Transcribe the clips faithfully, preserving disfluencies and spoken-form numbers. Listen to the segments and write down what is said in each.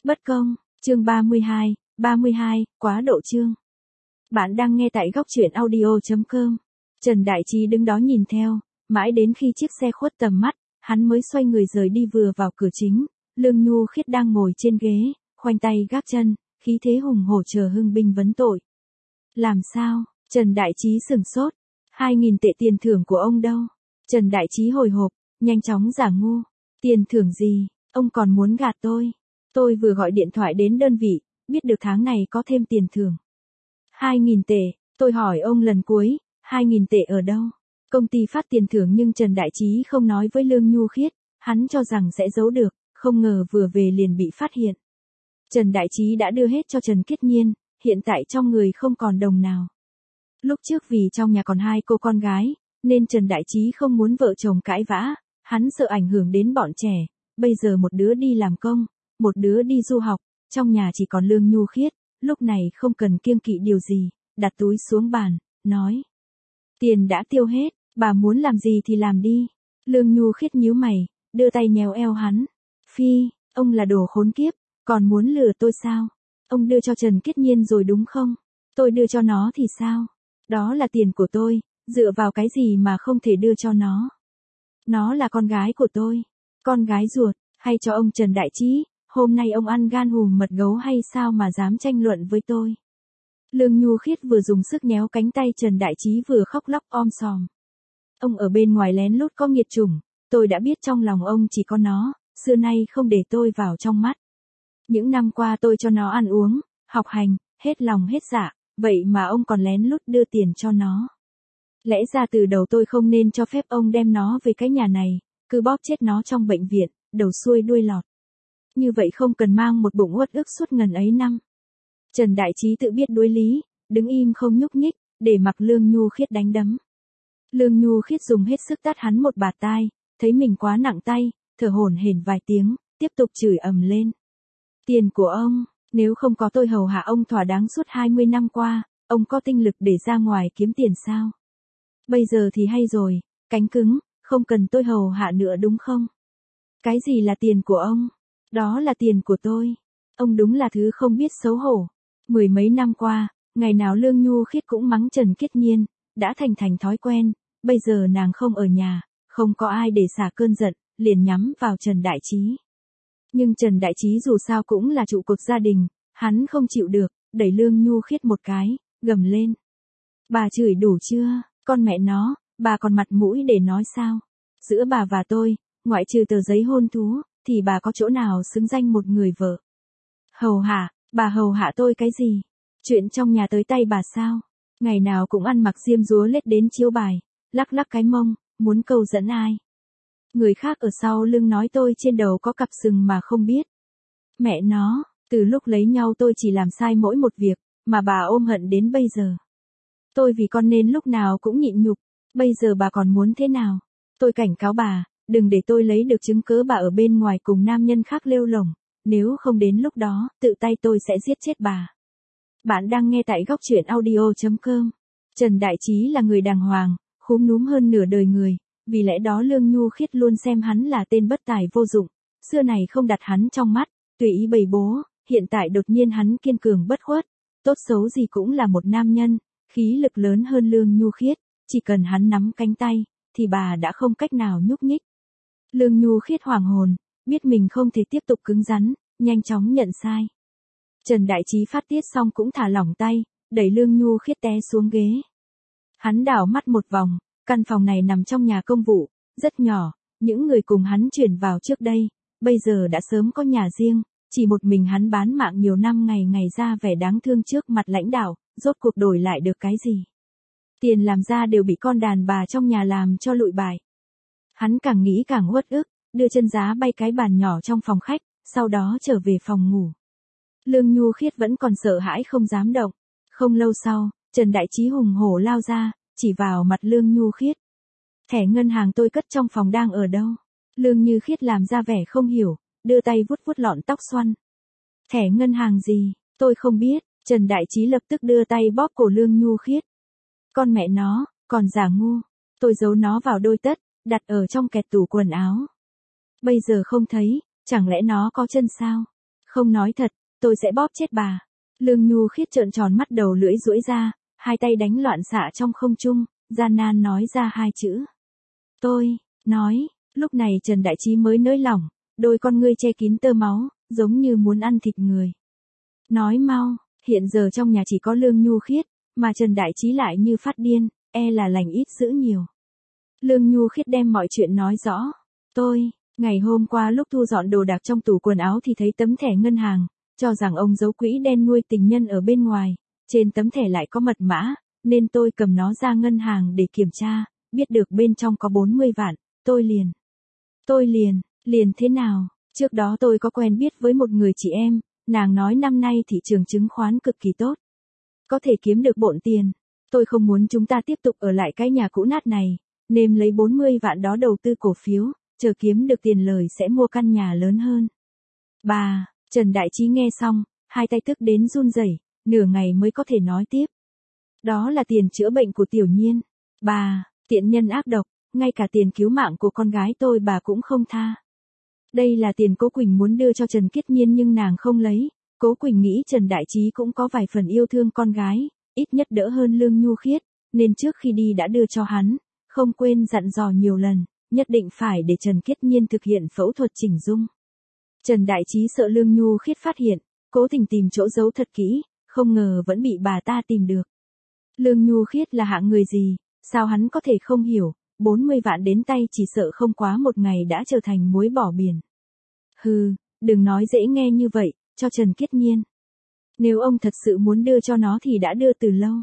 Bất công, chương ba mươi hai, ba mươi hai, quá độ chương. Bạn đang nghe tại góc truyện audio chấm com. Trần Đại Trí đứng đó nhìn theo, mãi đến khi chiếc xe khuất tầm mắt, hắn mới xoay người rời đi. Vừa vào cửa chính, Lương Nhu Khiết đang ngồi trên ghế, khoanh tay gác chân, khí thế hùng hổ chờ Hưng binh vấn tội. Làm sao? Trần Đại Trí sửng sốt. Hai nghìn tệ tiền thưởng của ông đâu? Trần Đại Trí hồi hộp, nhanh chóng giả ngu. Tiền thưởng gì? Ông còn muốn gạt tôi? Tôi vừa gọi điện thoại đến đơn vị, biết được tháng này có thêm tiền thưởng. Hai nghìn tệ, tôi hỏi ông lần cuối, hai nghìn tệ ở đâu? Công ty phát tiền thưởng nhưng Trần Đại Trí không nói với Lương Nhu Khiết, hắn cho rằng sẽ giấu được, không ngờ vừa về liền bị phát hiện. Trần Đại Trí đã đưa hết cho Trần Kiết Nhiên, hiện tại trong người không còn đồng nào. Lúc trước vì trong nhà còn hai cô con gái, nên Trần Đại Trí không muốn vợ chồng cãi vã, hắn sợ ảnh hưởng đến bọn trẻ, bây giờ một đứa đi làm công, một đứa đi du học, trong nhà chỉ còn Lương Nhu Khiết, lúc này không cần kiêng kỵ điều gì, đặt túi xuống bàn, nói. Tiền đã tiêu hết, bà muốn làm gì thì làm đi. Lương Nhu Khiết nhíu mày, đưa tay nhéo eo hắn. Phi, ông là đồ khốn kiếp, còn muốn lừa tôi sao? Ông đưa cho Trần Kiết Nhiên rồi đúng không? Tôi đưa cho nó thì sao? Đó là tiền của tôi, dựa vào cái gì mà không thể đưa cho nó? Nó là con gái của tôi, con gái ruột, hay cho ông Trần Đại Trí, hôm nay ông ăn gan hùm mật gấu hay sao mà dám tranh luận với tôi? Lương Nhu Khiết vừa dùng sức nhéo cánh tay Trần Đại Trí vừa khóc lóc om sòm. Ông ở bên ngoài lén lút có nghiệt chủng, tôi đã biết trong lòng ông chỉ có nó, xưa nay không để tôi vào trong mắt. Những năm qua tôi cho nó ăn uống, học hành, hết lòng hết dạ, vậy mà ông còn lén lút đưa tiền cho nó. Lẽ ra từ đầu tôi không nên cho phép ông đem nó về cái nhà này, cứ bóp chết nó trong bệnh viện, đầu xuôi đuôi lọt. Như vậy không cần mang một bụng uất ức suốt ngần ấy năm. Trần Đại Trí tự biết đối lý, đứng im không nhúc nhích, để mặc Lương Nhu Khiết đánh đấm. Lương Nhu Khiết dùng hết sức tát hắn một bạt tai, thấy mình quá nặng tay, thở hổn hển vài tiếng, tiếp tục chửi ầm lên. Tiền của ông, nếu không có tôi hầu hạ ông thỏa đáng suốt hai mươi năm qua, ông có tinh lực để ra ngoài kiếm tiền sao? Bây giờ thì hay rồi, cánh cứng, không cần tôi hầu hạ nữa đúng không? Cái gì là tiền của ông? Đó là tiền của tôi. Ông đúng là thứ không biết xấu hổ. Mười mấy năm qua, ngày nào Lương Nhu Khiết cũng mắng Trần Kiết Nhiên, đã thành thành thói quen, bây giờ nàng không ở nhà, không có ai để xả cơn giận, liền nhắm vào Trần Đại Trí. Nhưng Trần Đại Trí dù sao cũng là trụ cột gia đình, hắn không chịu được, đẩy Lương Nhu Khiết một cái, gầm lên. Bà chửi đủ chưa, con mẹ nó, bà còn mặt mũi để nói sao? Giữa bà và tôi, ngoại trừ tờ giấy hôn thú, thì bà có chỗ nào xứng danh một người vợ? Hầu hạ, bà hầu hạ tôi cái gì? Chuyện trong nhà tới tay bà sao? Ngày nào cũng ăn mặc diêm dúa lết đến chiếu bài, lắc lắc cái mông, muốn câu dẫn ai? Người khác ở sau lưng nói tôi trên đầu có cặp sừng mà không biết. Mẹ nó, từ lúc lấy nhau tôi chỉ làm sai mỗi một việc, mà bà ôm hận đến bây giờ. Tôi vì con nên lúc nào cũng nhịn nhục, bây giờ bà còn muốn thế nào? Tôi cảnh cáo bà, đừng để tôi lấy được chứng cớ bà ở bên ngoài cùng nam nhân khác lêu lổng, nếu không đến lúc đó, tự tay tôi sẽ giết chết bà. Bạn đang nghe tại góc truyện audio chấm com. Trần Đại Trí là người đàng hoàng, khúm núm hơn nửa đời người, vì lẽ đó Lương Nhu Khiết luôn xem hắn là tên bất tài vô dụng, xưa này không đặt hắn trong mắt, tùy ý bày bố, hiện tại đột nhiên hắn kiên cường bất khuất, tốt xấu gì cũng là một nam nhân, khí lực lớn hơn Lương Nhu Khiết, chỉ cần hắn nắm cánh tay, thì bà đã không cách nào nhúc nhích. Lương Nhu Khiết hoảng hồn, biết mình không thể tiếp tục cứng rắn, nhanh chóng nhận sai. Trần Đại Trí phát tiết xong cũng thả lỏng tay, đẩy Lương Nhu Khiết té xuống ghế. Hắn đảo mắt một vòng, căn phòng này nằm trong nhà công vụ, rất nhỏ, những người cùng hắn chuyển vào trước đây, bây giờ đã sớm có nhà riêng, chỉ một mình hắn bán mạng nhiều năm ngày ngày ra vẻ đáng thương trước mặt lãnh đạo, rốt cuộc đổi lại được cái gì? Tiền làm ra đều bị con đàn bà trong nhà làm cho lụi bại. Hắn càng nghĩ càng uất ức, đưa chân giá bay cái bàn nhỏ trong phòng khách, sau đó trở về phòng ngủ. Lương Nhu Khiết vẫn còn sợ hãi không dám động. Không lâu sau, Trần Đại Trí hùng hổ lao ra, chỉ vào mặt Lương Nhu Khiết. Thẻ ngân hàng tôi cất trong phòng đang ở đâu? Lương Nhu Khiết làm ra vẻ không hiểu, đưa tay vuốt vuốt lọn tóc xoăn. Thẻ ngân hàng gì? Tôi không biết. Trần Đại Trí lập tức đưa tay bóp cổ Lương Nhu Khiết. Con mẹ nó, còn giả ngu. Tôi giấu nó vào đôi tất, đặt ở trong kẹt tủ quần áo. Bây giờ không thấy, chẳng lẽ nó có chân sao? Không nói thật, tôi sẽ bóp chết bà. Lương Nhu Khiết trợn tròn mắt, đầu lưỡi duỗi ra, hai tay đánh loạn xạ trong không trung, gian nan nói ra hai chữ. Tôi, nói, lúc này Trần Đại Trí mới nới lỏng, đôi con ngươi che kín tơ máu, giống như muốn ăn thịt người. Nói mau, hiện giờ trong nhà chỉ có Lương Nhu Khiết, mà Trần Đại Trí lại như phát điên, e là lành ít dữ nhiều. Lương Nhu Khiết đem mọi chuyện nói rõ. Tôi, ngày hôm qua lúc thu dọn đồ đạc trong tủ quần áo thì thấy tấm thẻ ngân hàng, cho rằng ông giấu quỹ đen nuôi tình nhân ở bên ngoài, trên tấm thẻ lại có mật mã, nên tôi cầm nó ra ngân hàng để kiểm tra, biết được bên trong có bốn mươi vạn, tôi liền. Tôi liền, liền thế nào, trước đó tôi có quen biết với một người chị em, nàng nói năm nay thị trường chứng khoán cực kỳ tốt. Có thể kiếm được bộn tiền, tôi không muốn chúng ta tiếp tục ở lại cái nhà cũ nát này, nên lấy bốn mươi vạn đó đầu tư cổ phiếu, chờ kiếm được tiền lời sẽ mua căn nhà lớn hơn. Bà, Trần Đại Trí nghe xong, hai tay tức đến run rẩy, nửa ngày mới có thể nói tiếp. Đó là tiền chữa bệnh của Tiểu Nhiên. Bà, tiện nhân ác độc, ngay cả tiền cứu mạng của con gái tôi bà cũng không tha. Đây là tiền Cố Quỳnh muốn đưa cho Trần Kiết Nhiên nhưng nàng không lấy. Cố Quỳnh nghĩ Trần Đại Trí cũng có vài phần yêu thương con gái, ít nhất đỡ hơn Lương Nhu Khiết, nên trước khi đi đã đưa cho hắn, không quên dặn dò nhiều lần, nhất định phải để Trần Kiết Nhiên thực hiện phẫu thuật chỉnh dung. Trần Đại Trí sợ Lương Nhu Khiết phát hiện, cố tình tìm chỗ giấu thật kỹ, không ngờ vẫn bị bà ta tìm được. Lương Nhu Khiết là hạng người gì, sao hắn có thể không hiểu, bốn mươi vạn đến tay chỉ sợ không quá một ngày đã trở thành muối bỏ biển. Hừ, đừng nói dễ nghe như vậy, cho Trần Kiết Nhiên. Nếu ông thật sự muốn đưa cho nó thì đã đưa từ lâu.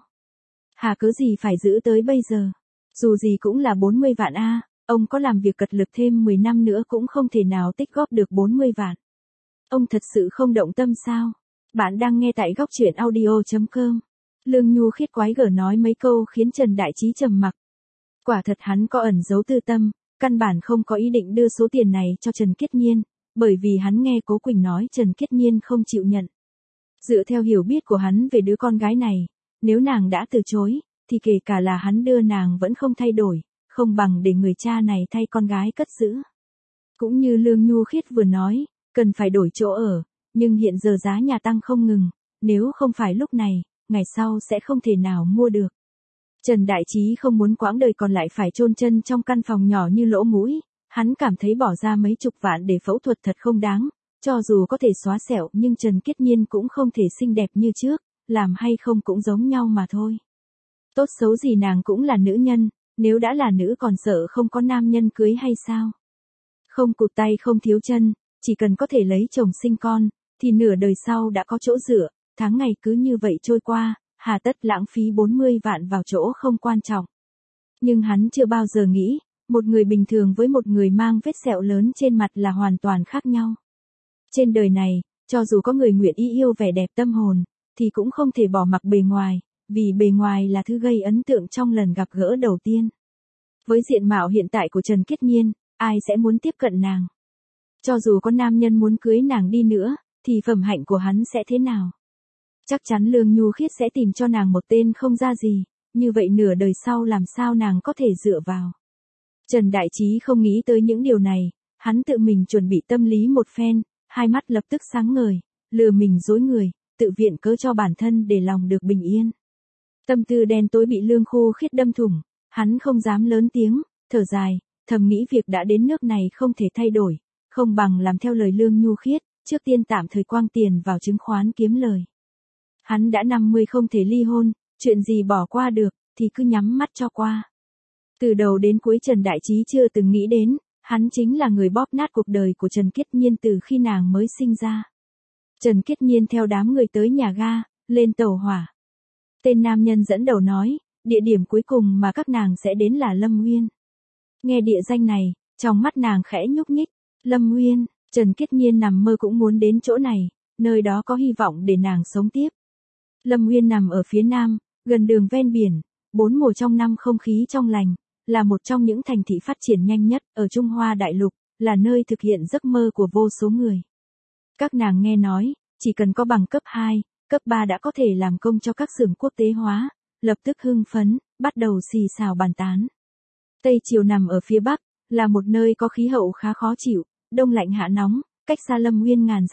Hà cớ gì phải giữ tới bây giờ, dù gì cũng là bốn mươi vạn a, ông có làm việc cật lực thêm mười năm nữa cũng không thể nào tích góp được bốn mươi vạn. Ông thật sự không động tâm sao? Bạn đang nghe tại góc truyện audio chấm com. Lương Nhu Khiết quái gở nói mấy câu khiến Trần Đại Trí trầm mặc. Quả thật hắn có ẩn giấu tư tâm, căn bản không có ý định đưa số tiền này cho Trần Kiết Nhiên, bởi vì hắn nghe Cố Quỳnh nói Trần Kiết Nhiên không chịu nhận. Dựa theo hiểu biết của hắn về đứa con gái này, nếu nàng đã từ chối, thì kể cả là hắn đưa nàng vẫn không thay đổi, không bằng để người cha này thay con gái cất giữ. Cũng như Lương Nhu Khiết vừa nói, cần phải đổi chỗ ở, nhưng hiện giờ giá nhà tăng không ngừng, nếu không phải lúc này, ngày sau sẽ không thể nào mua được. Trần Đại Trí không muốn quãng đời còn lại phải chôn chân trong căn phòng nhỏ như lỗ mũi, hắn cảm thấy bỏ ra mấy chục vạn để phẫu thuật thật không đáng, cho dù có thể xóa sẹo nhưng Trần Kiết Nhiên cũng không thể xinh đẹp như trước, làm hay không cũng giống nhau mà thôi. Tốt xấu gì nàng cũng là nữ nhân, nếu đã là nữ còn sợ không có nam nhân cưới hay sao? Không cụt tay không thiếu chân, chỉ cần có thể lấy chồng sinh con, thì nửa đời sau đã có chỗ dựa, tháng ngày cứ như vậy trôi qua, hà tất lãng phí bốn mươi vạn vào chỗ không quan trọng. Nhưng hắn chưa bao giờ nghĩ, một người bình thường với một người mang vết sẹo lớn trên mặt là hoàn toàn khác nhau. Trên đời này, cho dù có người nguyện ý yêu vẻ đẹp tâm hồn, thì cũng không thể bỏ mặc bề ngoài, vì bề ngoài là thứ gây ấn tượng trong lần gặp gỡ đầu tiên. Với diện mạo hiện tại của Trần Kiết Nhiên, ai sẽ muốn tiếp cận nàng? Cho dù có nam nhân muốn cưới nàng đi nữa, thì phẩm hạnh của hắn sẽ thế nào? Chắc chắn Lương Nhu Khiết sẽ tìm cho nàng một tên không ra gì, như vậy nửa đời sau làm sao nàng có thể dựa vào. Trần Đại Trí không nghĩ tới những điều này, hắn tự mình chuẩn bị tâm lý một phen, hai mắt lập tức sáng ngời, lừa mình dối người, tự viện cớ cho bản thân để lòng được bình yên. Tâm tư đen tối bị Lương Khu Khiết đâm thủng, hắn không dám lớn tiếng, thở dài, thầm nghĩ việc đã đến nước này không thể thay đổi, không bằng làm theo lời Lương Nhu Khiết, trước tiên tạm thời quăng tiền vào chứng khoán kiếm lời. Hắn đã năm mươi không thể ly hôn, chuyện gì bỏ qua được, thì cứ nhắm mắt cho qua. Từ đầu đến cuối Trần Đại Trí chưa từng nghĩ đến, hắn chính là người bóp nát cuộc đời của Trần Kiết Nhiên từ khi nàng mới sinh ra. Trần Kiết Nhiên theo đám người tới nhà ga, lên tàu hỏa. Tên nam nhân dẫn đầu nói, địa điểm cuối cùng mà các nàng sẽ đến là Lâm Nguyên. Nghe địa danh này, trong mắt nàng khẽ nhúc nhích, Lâm Nguyên, Trần Kiết Nhiên nằm mơ cũng muốn đến chỗ này, nơi đó có hy vọng để nàng sống tiếp. Lâm Nguyên nằm ở phía nam, gần đường ven biển, bốn mùa trong năm không khí trong lành, là một trong những thành thị phát triển nhanh nhất ở Trung Hoa Đại Lục, là nơi thực hiện giấc mơ của vô số người. Các nàng nghe nói, chỉ cần có bằng cấp hai, cấp ba đã có thể làm công cho các xưởng quốc tế hóa, lập tức hưng phấn, bắt đầu xì xào bàn tán. Tây Triều nằm ở phía bắc, là một nơi có khí hậu khá khó chịu, đông lạnh hạ nóng, cách xa Lâm Nguyên ngàn dặm,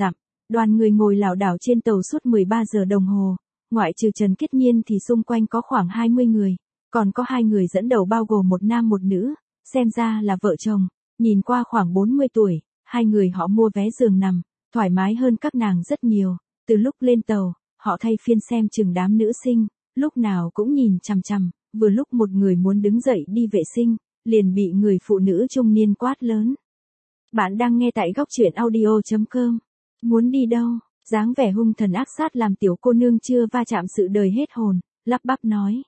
Đoàn người ngồi lảo đảo trên tàu suốt mười ba giờ đồng hồ, ngoại trừ Trần Kiết Nhiên thì xung quanh có khoảng hai mươi người, còn có hai người dẫn đầu bao gồm một nam một nữ, xem ra là vợ chồng, nhìn qua khoảng bốn mươi tuổi, hai người họ mua vé giường nằm, thoải mái hơn các nàng rất nhiều, từ lúc lên tàu, họ thay phiên xem chừng đám nữ sinh, lúc nào cũng nhìn chằm chằm, vừa lúc một người muốn đứng dậy đi vệ sinh, liền bị người phụ nữ trung niên quát lớn. Bạn đang nghe tại góc truyện audio chấm com. Muốn đi đâu? Dáng vẻ hung thần ác sát làm tiểu cô nương chưa va chạm sự đời hết hồn, lắp bắp nói.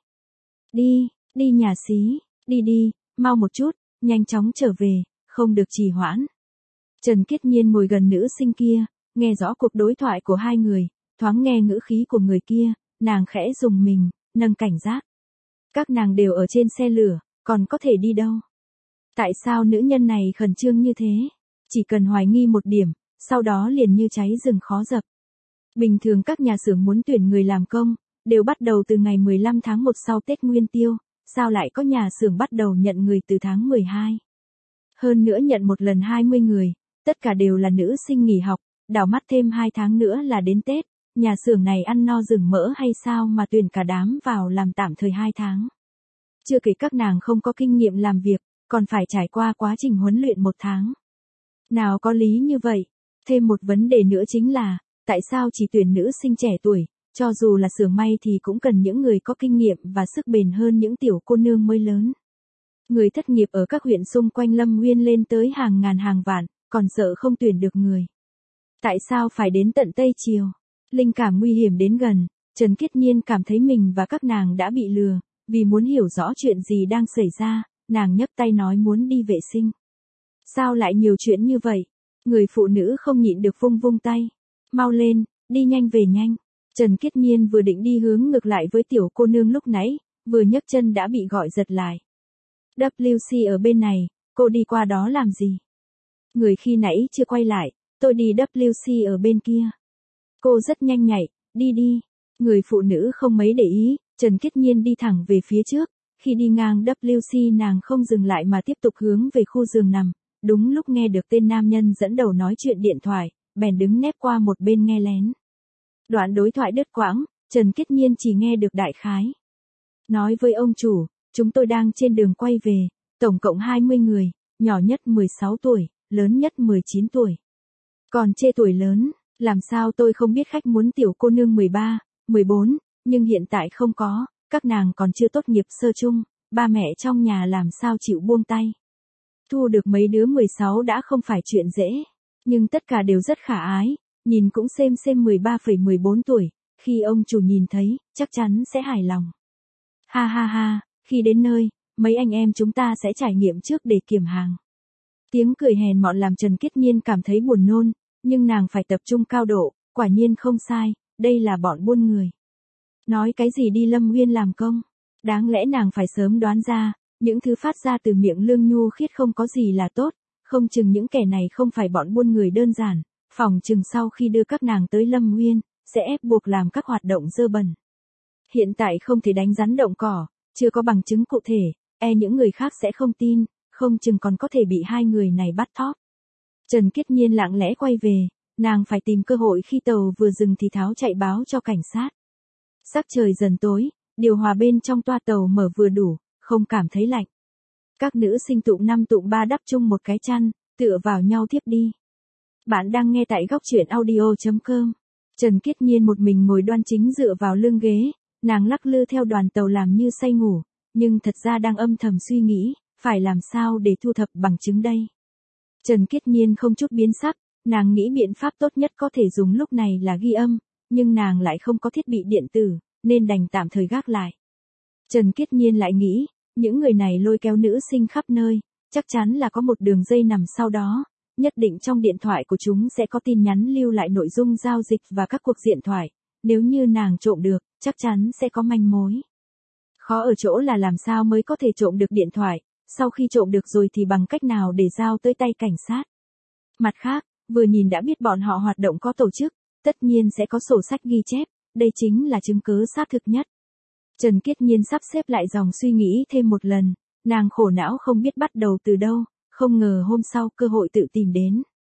Đi, đi nhà xí, đi đi, mau một chút, nhanh chóng trở về, không được trì hoãn. Trần Kiết Nhiên ngồi gần nữ sinh kia, nghe rõ cuộc đối thoại của hai người, thoáng nghe ngữ khí của người kia, nàng khẽ dùng mình, nâng cảnh giác. Các nàng đều ở trên xe lửa, còn có thể đi đâu? Tại sao nữ nhân này khẩn trương như thế? Chỉ cần hoài nghi một điểm, sau đó liền như cháy rừng khó dập. Bình thường các nhà xưởng muốn tuyển người làm công, đều bắt đầu từ ngày mười lăm tháng một sau Tết Nguyên Tiêu, sao lại có nhà xưởng bắt đầu nhận người từ tháng mười hai? Hơn nữa nhận một lần hai mươi người, tất cả đều là nữ sinh nghỉ học, đảo mắt thêm hai tháng nữa là đến Tết, nhà xưởng này ăn no rừng mỡ hay sao mà tuyển cả đám vào làm tạm thời hai tháng. Chưa kể các nàng không có kinh nghiệm làm việc, còn phải trải qua quá trình huấn luyện một tháng. Nào có lý như vậy, thêm một vấn đề nữa chính là, tại sao chỉ tuyển nữ sinh trẻ tuổi, cho dù là xưởng may thì cũng cần những người có kinh nghiệm và sức bền hơn những tiểu cô nương mới lớn. Người thất nghiệp ở các huyện xung quanh Lâm Nguyên lên tới hàng ngàn hàng vạn, còn sợ không tuyển được người. Tại sao phải đến tận Tây Triều? Linh cảm nguy hiểm đến gần, Trần Kiết Nhiên cảm thấy mình và các nàng đã bị lừa, vì muốn hiểu rõ chuyện gì đang xảy ra, nàng nhấc tay nói muốn đi vệ sinh. Sao lại nhiều chuyện như vậy? Người phụ nữ không nhịn được vung vung tay. Mau lên, đi nhanh về nhanh. Trần Kiết Nhiên vừa định đi hướng ngược lại với tiểu cô nương lúc nãy, vừa nhấc chân đã bị gọi giật lại. vê kép xê ở bên này, cô đi qua đó làm gì? Người khi nãy chưa quay lại, tôi đi vê kép xê ở bên kia. Cô rất nhanh nhạy, đi đi. Người phụ nữ không mấy để ý, Trần Kiết Nhiên đi thẳng về phía trước, khi đi ngang vê kép xê nàng không dừng lại mà tiếp tục hướng về khu giường nằm, đúng lúc nghe được tên nam nhân dẫn đầu nói chuyện điện thoại, bèn đứng nép qua một bên nghe lén. Đoạn đối thoại đứt quãng, Trần Kiết Nhiên chỉ nghe được đại khái. Nói với ông chủ, chúng tôi đang trên đường quay về, tổng cộng hai mươi người, nhỏ nhất mười sáu tuổi, lớn nhất mười chín tuổi. Còn chê tuổi lớn, làm sao tôi không biết khách muốn tiểu cô nương mười ba, mười bốn, nhưng hiện tại không có, các nàng còn chưa tốt nghiệp sơ chung, ba mẹ trong nhà làm sao chịu buông tay. Thu được mấy đứa mười sáu đã không phải chuyện dễ, nhưng tất cả đều rất khả ái, nhìn cũng xem xem mười ba phẩy mười bốn tuổi, khi ông chủ nhìn thấy, chắc chắn sẽ hài lòng. Ha ha ha, khi đến nơi, mấy anh em chúng ta sẽ trải nghiệm trước để kiểm hàng. Tiếng cười hèn mọn làm Trần Kiết Nhiên cảm thấy buồn nôn, nhưng nàng phải tập trung cao độ, quả nhiên không sai, đây là bọn buôn người. Nói cái gì đi Lâm Nguyên làm công, đáng lẽ nàng phải sớm đoán ra, những thứ phát ra từ miệng Lương Nhu Khiết không có gì là tốt, không chừng những kẻ này không phải bọn buôn người đơn giản, phòng chừng sau khi đưa các nàng tới Lâm Nguyên, sẽ ép buộc làm các hoạt động dơ bẩn. Hiện tại không thể đánh rắn động cỏ, chưa có bằng chứng cụ thể, e những người khác sẽ không tin, không chừng còn có thể bị hai người này bắt thóp. Trần Kiết Nhiên lặng lẽ quay về, nàng phải tìm cơ hội khi tàu vừa dừng thì tháo chạy báo cho cảnh sát. Sắc trời dần tối, điều hòa bên trong toa tàu mở vừa đủ, không cảm thấy lạnh. Các nữ sinh tụng năm tụng ba đắp chung một cái chăn, tựa vào nhau tiếp đi. Bạn đang nghe tại góc truyện audio chấm com. Trần Kiết Nhiên một mình ngồi đoan chính dựa vào lưng ghế, nàng lắc lư theo đoàn tàu làm như say ngủ, nhưng thật ra đang âm thầm suy nghĩ, phải làm sao để thu thập bằng chứng đây. Trần Kiết Nhiên không chút biến sắc, nàng nghĩ biện pháp tốt nhất có thể dùng lúc này là ghi âm, nhưng nàng lại không có thiết bị điện tử, nên đành tạm thời gác lại. Trần Kiết Nhiên lại nghĩ, những người này lôi kéo nữ sinh khắp nơi, chắc chắn là có một đường dây nằm sau đó, nhất định trong điện thoại của chúng sẽ có tin nhắn lưu lại nội dung giao dịch và các cuộc điện thoại, nếu như nàng trộm được, chắc chắn sẽ có manh mối. Khó ở chỗ là làm sao mới có thể trộm được điện thoại, sau khi trộm được rồi thì bằng cách nào để giao tới tay cảnh sát. Mặt khác, vừa nhìn đã biết bọn họ hoạt động có tổ chức, tất nhiên sẽ có sổ sách ghi chép, đây chính là chứng cứ xác thực nhất. Trần Kiết Nhiên sắp xếp lại dòng suy nghĩ thêm một lần, nàng khổ não không biết bắt đầu từ đâu, không ngờ hôm sau cơ hội tự tìm đến.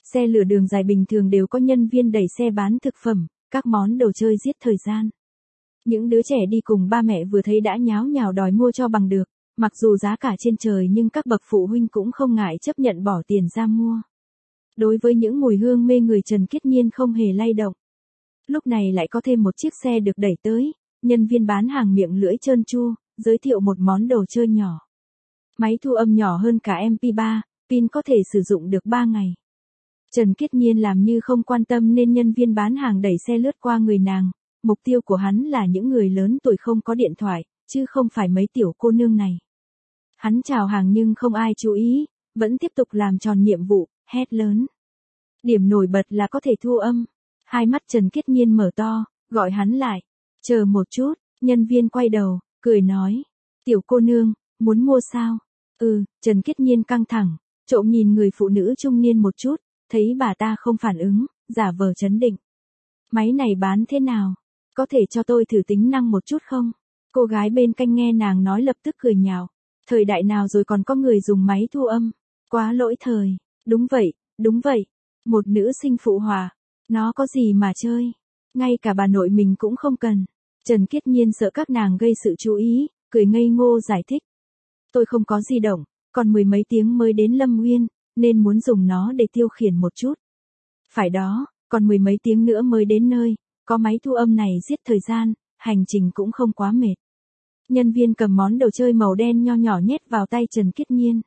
Xe lửa đường dài bình thường đều có nhân viên đẩy xe bán thực phẩm, các món đồ chơi giết thời gian. Những đứa trẻ đi cùng ba mẹ vừa thấy đã nháo nhào đòi mua cho bằng được, mặc dù giá cả trên trời nhưng các bậc phụ huynh cũng không ngại chấp nhận bỏ tiền ra mua. Đối với những mùi hương mê người, Trần Kiết Nhiên không hề lay động. Lúc này lại có thêm một chiếc xe được đẩy tới, nhân viên bán hàng miệng lưỡi trơn tru, giới thiệu một món đồ chơi nhỏ. Máy thu âm nhỏ hơn cả em pê ba, pin có thể sử dụng được ba ngày. Trần Kiết Nhiên làm như không quan tâm nên nhân viên bán hàng đẩy xe lướt qua người nàng, mục tiêu của hắn là những người lớn tuổi không có điện thoại, chứ không phải mấy tiểu cô nương này. Hắn chào hàng nhưng không ai chú ý, vẫn tiếp tục làm tròn nhiệm vụ, hét lớn. Điểm nổi bật là có thể thu âm. Hai mắt Trần Kiết Nhiên mở to, gọi hắn lại. Chờ một chút, nhân viên quay đầu, cười nói. Tiểu cô nương, muốn mua sao? Ừ, Trần Kiết Nhiên căng thẳng, trộm nhìn người phụ nữ trung niên một chút, thấy bà ta không phản ứng, giả vờ trấn định. Máy này bán thế nào? Có thể cho tôi thử tính năng một chút không? Cô gái bên cạnh nghe nàng nói lập tức cười nhạo. Thời đại nào rồi còn có người dùng máy thu âm? Quá lỗi thời. Đúng vậy, đúng vậy. Một nữ sinh phụ hòa. Nó có gì mà chơi? Ngay cả bà nội mình cũng không cần. Trần Kiết Nhiên sợ các nàng gây sự chú ý, cười ngây ngô giải thích. Tôi không có di động, còn mười mấy tiếng mới đến Lâm Nguyên, nên muốn dùng nó để tiêu khiển một chút. Phải đó, còn mười mấy tiếng nữa mới đến nơi, có máy thu âm này giết thời gian, hành trình cũng không quá mệt. Nhân viên cầm món đồ chơi màu đen nho nhỏ nhét vào tay Trần Kiết Nhiên.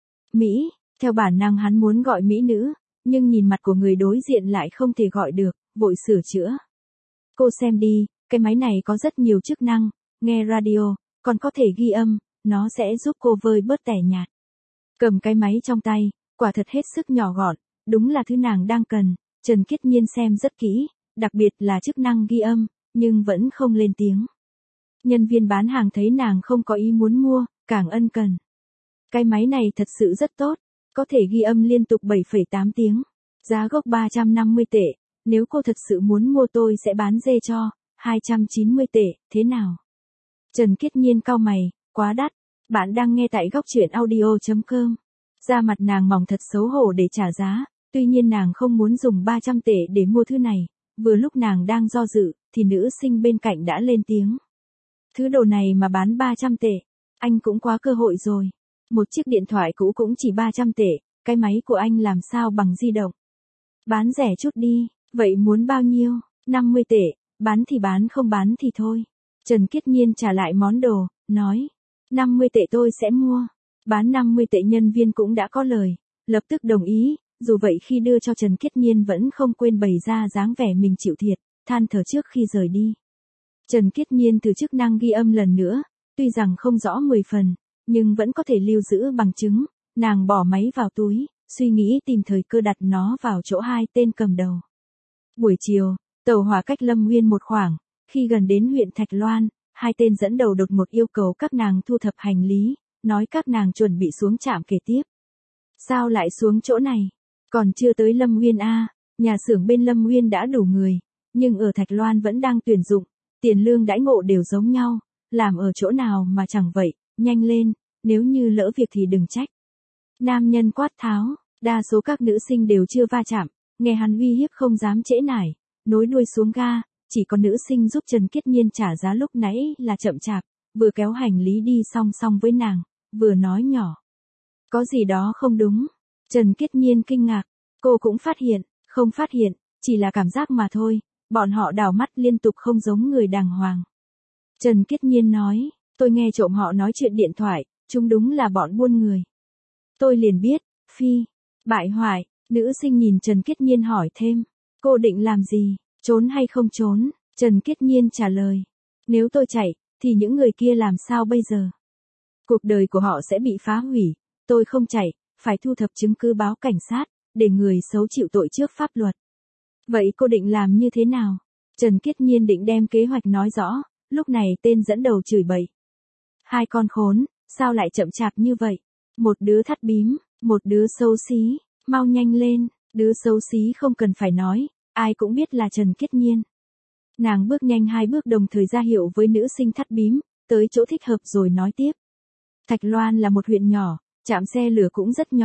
Mỹ, theo bản năng hắn muốn gọi mỹ nữ, nhưng nhìn mặt của người đối diện lại không thể gọi được, vội sửa chữa. Cô xem đi, cái máy này có rất nhiều chức năng, nghe radio, còn có thể ghi âm, nó sẽ giúp cô vơi bớt tẻ nhạt. Cầm cái máy trong tay, quả thật hết sức nhỏ gọn, đúng là thứ nàng đang cần. Trần Kiết Nhiên xem rất kỹ, đặc biệt là chức năng ghi âm, nhưng vẫn không lên tiếng. Nhân viên bán hàng thấy nàng không có ý muốn mua, càng ân cần. Cái máy này thật sự rất tốt, có thể ghi âm liên tục bảy phẩy tám tiếng. Giá gốc ba trăm năm mươi tệ, nếu cô thật sự muốn mua tôi sẽ bán dê cho, hai trăm chín mươi tệ, thế nào? Trần Kiết Nhiên cau mày, quá đắt. Bạn đang nghe tại góc truyện audio chấm com. Da mặt nàng mỏng thật xấu hổ để trả giá, tuy nhiên nàng không muốn dùng ba trăm tệ để mua thứ này. Vừa lúc nàng đang do dự, thì nữ sinh bên cạnh đã lên tiếng. Thứ đồ này mà bán ba trăm tệ, anh cũng quá cơ hội rồi. Một chiếc điện thoại cũ cũng chỉ ba trăm tệ, cái máy của anh làm sao bằng di động. Bán rẻ chút đi, vậy muốn bao nhiêu? năm mươi tệ, bán thì bán không bán thì thôi. Trần Kiết Nhiên trả lại món đồ, nói. năm mươi tệ tôi sẽ mua. Bán năm mươi tệ, nhân viên cũng đã có lời, lập tức đồng ý, dù vậy khi đưa cho Trần Kiết Nhiên vẫn không quên bày ra dáng vẻ mình chịu thiệt, than thở trước khi rời đi. Trần Kiết Nhiên thử chức năng ghi âm lần nữa, tuy rằng không rõ mười phần, nhưng vẫn có thể lưu giữ bằng chứng. Nàng bỏ máy vào túi, suy nghĩ tìm thời cơ đặt nó vào chỗ hai tên cầm đầu. Buổi chiều, tàu hỏa cách Lâm Nguyên một khoảng, khi gần đến huyện Thạch Loan, hai tên dẫn đầu đột ngột yêu cầu các nàng thu thập hành lý, nói các nàng chuẩn bị xuống trạm kế tiếp. Sao lại xuống chỗ này? Còn chưa tới Lâm Nguyên a, nhà xưởng bên Lâm Nguyên đã đủ người, nhưng ở Thạch Loan vẫn đang tuyển dụng, tiền lương đãi ngộ đều giống nhau, làm ở chỗ nào mà chẳng vậy, nhanh lên, nếu như lỡ việc thì đừng trách. Nam nhân quát tháo, đa số các nữ sinh đều chưa va chạm, nghe hắn uy hiếp không dám trễ nải, nối đuôi xuống ga, chỉ có nữ sinh giúp Trần Kiết Nhiên trả giá lúc nãy là chậm chạp, vừa kéo hành lý đi song song với nàng, vừa nói nhỏ. Có gì đó không đúng. Trần Kiết Nhiên kinh ngạc, cô cũng phát hiện, không phát hiện, chỉ là cảm giác mà thôi, bọn họ đảo mắt liên tục không giống người đàng hoàng. Trần Kiết Nhiên nói, tôi nghe trộm họ nói chuyện điện thoại, chúng đúng là bọn buôn người. Tôi liền biết, phi, bại hoại, nữ sinh nhìn Trần Kiết Nhiên hỏi thêm, cô định làm gì, trốn hay không trốn? Trần Kiết Nhiên trả lời, nếu tôi chạy, thì những người kia làm sao bây giờ? Cuộc đời của họ sẽ bị phá hủy, tôi không chạy, phải thu thập chứng cứ báo cảnh sát, để người xấu chịu tội trước pháp luật. Vậy cô định làm như thế nào? Trần Kiết Nhiên định đem kế hoạch nói rõ, lúc này tên dẫn đầu chửi bậy. Hai con khốn, sao lại chậm chạp như vậy? Một đứa thắt bím, một đứa xấu xí, mau nhanh lên, đứa xấu xí không cần phải nói, ai cũng biết là Trần Kiết Nhiên. Nàng bước nhanh hai bước đồng thời ra hiệu với nữ sinh thắt bím, tới chỗ thích hợp rồi nói tiếp. Thạch Loan là một huyện nhỏ, trạm xe lửa cũng rất nhỏ,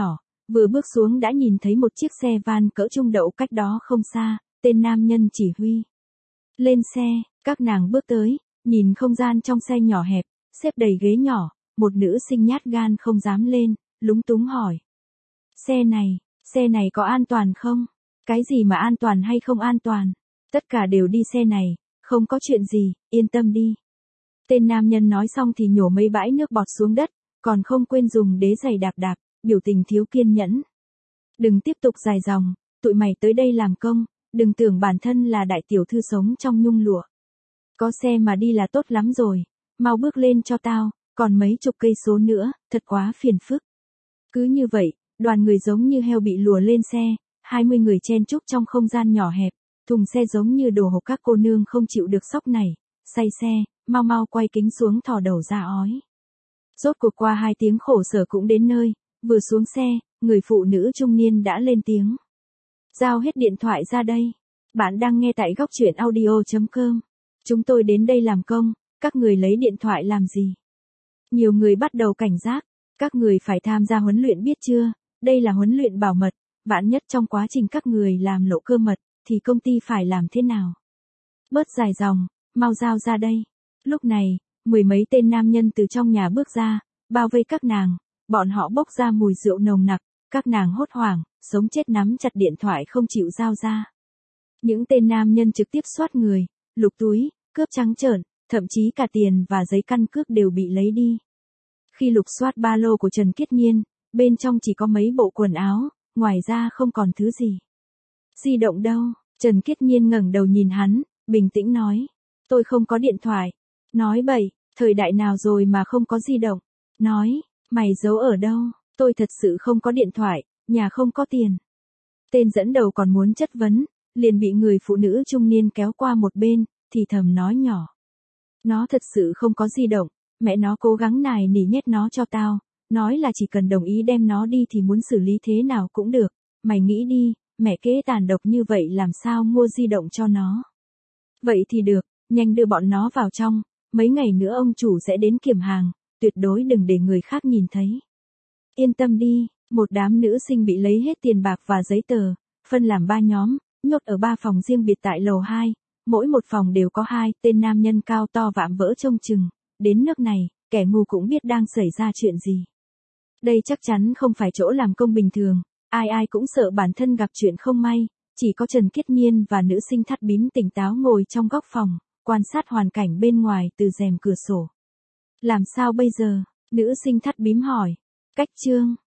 vừa bước xuống đã nhìn thấy một chiếc xe van cỡ trung đậu cách đó không xa, tên nam nhân chỉ huy. Lên xe, các nàng bước tới, nhìn không gian trong xe nhỏ hẹp, xếp đầy ghế nhỏ, một nữ sinh nhát gan không dám lên, lúng túng hỏi. Xe này, xe này có an toàn không? Cái gì mà an toàn hay không an toàn? Tất cả đều đi xe này, không có chuyện gì, yên tâm đi. Tên nam nhân nói xong thì nhổ mấy bãi nước bọt xuống đất, còn không quên dùng đế giày đạp đạp, biểu tình thiếu kiên nhẫn. Đừng tiếp tục dài dòng, tụi mày tới đây làm công, đừng tưởng bản thân là đại tiểu thư sống trong nhung lụa. Có xe mà đi là tốt lắm rồi, mau bước lên cho tao, còn mấy chục cây số nữa, thật quá phiền phức. Cứ như vậy, đoàn người giống như heo bị lùa lên xe, hai mươi người chen chúc trong không gian nhỏ hẹp, thùng xe giống như đồ hộp các cô nương không chịu được sốc này, say xe, mau mau quay kính xuống thò đầu ra ói. Rốt cuộc qua hai tiếng khổ sở cũng đến nơi, vừa xuống xe, người phụ nữ trung niên đã lên tiếng. Giao hết điện thoại ra đây. Bạn đang nghe tại góc truyện audio chấm com. Chúng tôi đến đây làm công, các người lấy điện thoại làm gì? Nhiều người bắt đầu cảnh giác, các người phải tham gia huấn luyện biết chưa, đây là huấn luyện bảo mật, vạn nhất trong quá trình các người làm lộ cơ mật, thì công ty phải làm thế nào? Bớt dài dòng, mau giao ra đây. Lúc này, mười mấy tên nam nhân từ trong nhà bước ra, bao vây các nàng, bọn họ bốc ra mùi rượu nồng nặc, các nàng hốt hoảng, sống chết nắm chặt điện thoại không chịu giao ra. Những tên nam nhân trực tiếp soát người, lục túi, cướp trắng trợn, thậm chí cả tiền và giấy căn cước đều bị lấy đi. Khi lục soát ba lô của Trần Kiết Nhiên, bên trong chỉ có mấy bộ quần áo, ngoài ra không còn thứ gì. Di động đâu? Trần Kiết Nhiên ngẩng đầu nhìn hắn, bình tĩnh nói. Tôi không có điện thoại. Nói bậy, thời đại nào rồi mà không có di động. Nói, mày giấu ở đâu? Tôi thật sự không có điện thoại, nhà không có tiền. Tên dẫn đầu còn muốn chất vấn, liền bị người phụ nữ trung niên kéo qua một bên, thì thầm nói nhỏ. Nó thật sự không có di động, mẹ nó cố gắng nài nỉ nhét nó cho tao, nói là chỉ cần đồng ý đem nó đi thì muốn xử lý thế nào cũng được, mày nghĩ đi, mẹ kế tàn độc như vậy làm sao mua di động cho nó. Vậy thì được, nhanh đưa bọn nó vào trong, mấy ngày nữa ông chủ sẽ đến kiểm hàng, tuyệt đối đừng để người khác nhìn thấy. Yên tâm đi, một đám nữ sinh bị lấy hết tiền bạc và giấy tờ, phân làm ba nhóm, nhốt ở ba phòng riêng biệt tại lầu hai, mỗi một phòng đều có hai tên nam nhân cao to vạm vỡ trông chừng, đến nước này, kẻ ngu cũng biết đang xảy ra chuyện gì. Đây chắc chắn không phải chỗ làm công bình thường, ai ai cũng sợ bản thân gặp chuyện không may, chỉ có Trần Kiết Nhiên và nữ sinh thắt bím tỉnh táo ngồi trong góc phòng, quan sát hoàn cảnh bên ngoài từ rèm cửa sổ. Làm sao bây giờ? Nữ sinh thắt bím hỏi. Cách Trương.